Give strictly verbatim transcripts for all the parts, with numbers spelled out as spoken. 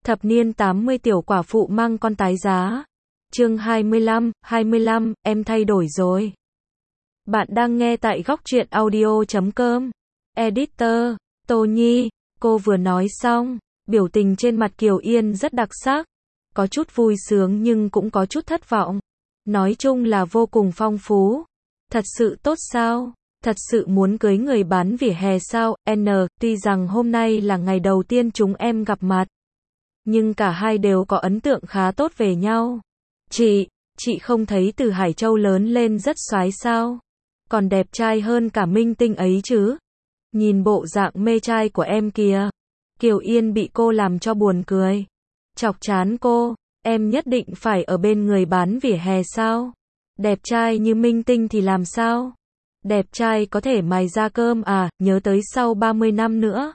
Thập niên tám mươi tiểu quả phụ mang con tái giá. Chương hai mươi lăm, hai mươi lăm, em thay đổi rồi. Bạn đang nghe tại góc truyện audio chấm com. Editor, Tô Nhi, cô vừa nói xong, biểu tình trên mặt Kiều Yên rất đặc sắc. Có chút vui sướng nhưng cũng có chút thất vọng. Nói chung là vô cùng phong phú. Thật sự tốt sao? Thật sự muốn cưới người bán vỉa hè sao? N, tuy rằng hôm nay là ngày đầu tiên chúng em gặp mặt. Nhưng cả hai đều có ấn tượng khá tốt về nhau. Chị, chị không thấy Từ Hải Châu lớn lên rất soái sao? Còn đẹp trai hơn cả minh tinh ấy chứ? Nhìn bộ dạng mê trai của em kìa. Kiều Yên bị cô làm cho buồn cười. Chọc chán cô, em nhất định phải ở bên người bán vỉa hè sao? Đẹp trai như minh tinh thì làm sao? Đẹp trai có thể mài ra cơm à, nhớ tới sau ba mươi năm nữa.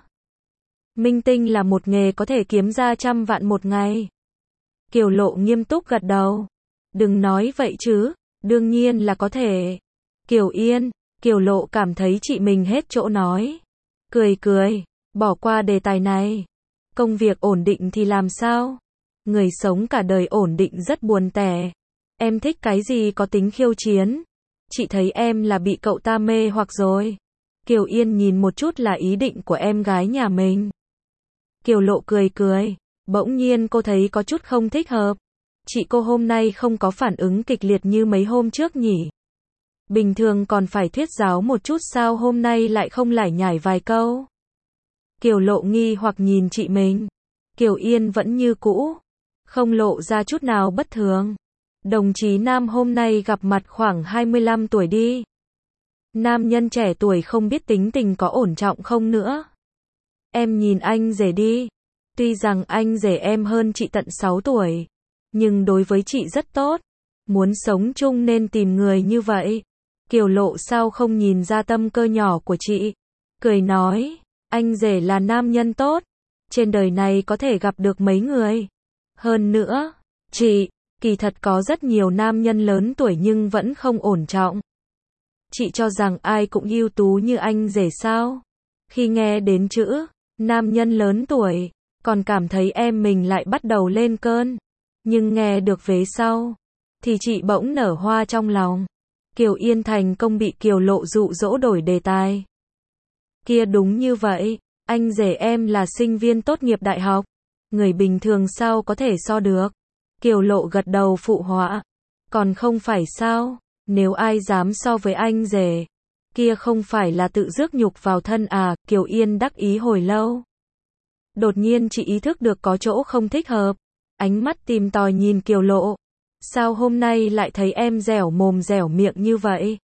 Minh tinh là một nghề có thể kiếm ra trăm vạn một ngày. Kiều Lộ nghiêm túc gật đầu. Đừng nói vậy chứ, đương nhiên là có thể. Kiều Yên, Kiều Lộ cảm thấy chị mình hết chỗ nói. Cười cười, bỏ qua đề tài này. Công việc ổn định thì làm sao? Người sống cả đời ổn định rất buồn tẻ. Em thích cái gì có tính khiêu chiến? Chị thấy em là bị cậu ta mê hoặc rồi. Kiều Yên nhìn một chút là ý định của em gái nhà mình. Kiều Lộ cười cười, bỗng nhiên cô thấy có chút không thích hợp. Chị cô hôm nay không có phản ứng kịch liệt như mấy hôm trước nhỉ? Bình thường còn phải thuyết giáo một chút sao hôm nay lại không lải nhải vài câu? Kiều Lộ nghi hoặc nhìn chị mình. Kiều Yên vẫn như cũ, không lộ ra chút nào bất thường. Đồng chí Nam hôm nay gặp mặt khoảng hai mươi lăm tuổi đi. Nam nhân trẻ tuổi không biết tính tình có ổn trọng không nữa. Em nhìn anh rể đi. Tuy rằng anh rể em hơn chị tận sáu tuổi. Nhưng đối với chị rất tốt. Muốn sống chung nên tìm người như vậy. Kiều Lộ sao không nhìn ra tâm cơ nhỏ của chị. Cười nói, anh rể là nam nhân tốt. Trên đời này có thể gặp được mấy người. Hơn nữa, chị, kỳ thật có rất nhiều nam nhân lớn tuổi nhưng vẫn không ổn trọng. Chị cho rằng ai cũng ưu tú như anh rể sao? Khi nghe đến chữ nam nhân lớn tuổi, còn cảm thấy em mình lại bắt đầu lên cơn. Nhưng nghe được vế sau, thì chị bỗng nở hoa trong lòng. Kiều Yên thành công bị Kiều Lộ dụ dỗ đổi đề tài. Kia đúng như vậy, anh rể em là sinh viên tốt nghiệp đại học. Người bình thường sao có thể so được? Kiều Lộ gật đầu phụ họa. Còn không phải sao, nếu ai dám so với anh rể, kia không phải là tự rước nhục vào thân à? Kiều Yên đắc ý hồi lâu. Đột nhiên chị ý thức được có chỗ không thích hợp. Ánh mắt tìm tòi nhìn Kiều Lộ. Sao hôm nay lại thấy em dẻo mồm dẻo miệng như vậy?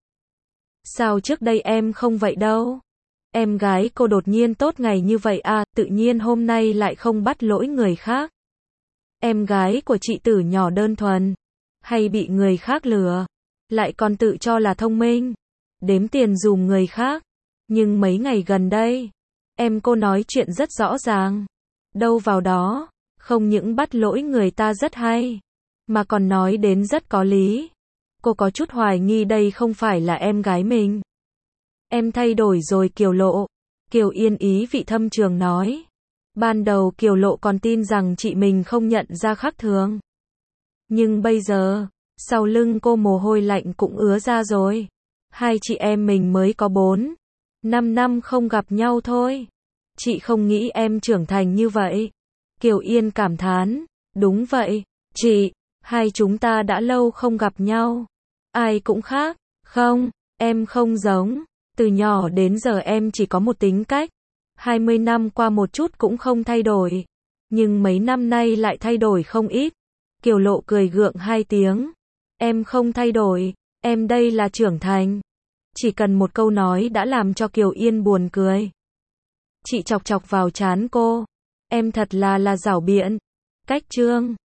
Sao trước đây em không vậy đâu? Em gái cô đột nhiên tốt ngày như vậy à, tự nhiên hôm nay lại không bắt lỗi người khác. Em gái của chị từ nhỏ đơn thuần, hay bị người khác lừa, lại còn tự cho là thông minh, đếm tiền dùm người khác. Nhưng mấy ngày gần đây, em cô nói chuyện rất rõ ràng. Đâu vào đó, không những bắt lỗi người ta rất hay, mà còn nói đến rất có lý. Cô có chút hoài nghi đây không phải là em gái mình. Em thay đổi rồi Kiều Lộ. Kiều Yên ý vị thâm trường nói. Ban đầu Kiều Lộ còn tin rằng chị mình không nhận ra khác thường. Nhưng bây giờ, sau lưng cô mồ hôi lạnh cũng ứa ra rồi. Hai chị em mình mới có bốn, năm năm không gặp nhau thôi. Chị không nghĩ em trưởng thành như vậy. Kiều Yên cảm thán. Đúng vậy, chị, hai chúng ta đã lâu không gặp nhau. Ai cũng khác, không, em không giống. Từ nhỏ đến giờ em chỉ có một tính cách. hai mươi năm qua một chút cũng không thay đổi. Nhưng mấy năm nay lại thay đổi không ít. Kiều Lộ cười gượng hai tiếng. Em không thay đổi, em đây là trưởng thành. Chỉ cần một câu nói đã làm cho Kiều Yên buồn cười. Chị chọc chọc vào trán cô. Em thật là là giảo biện. Cách chương.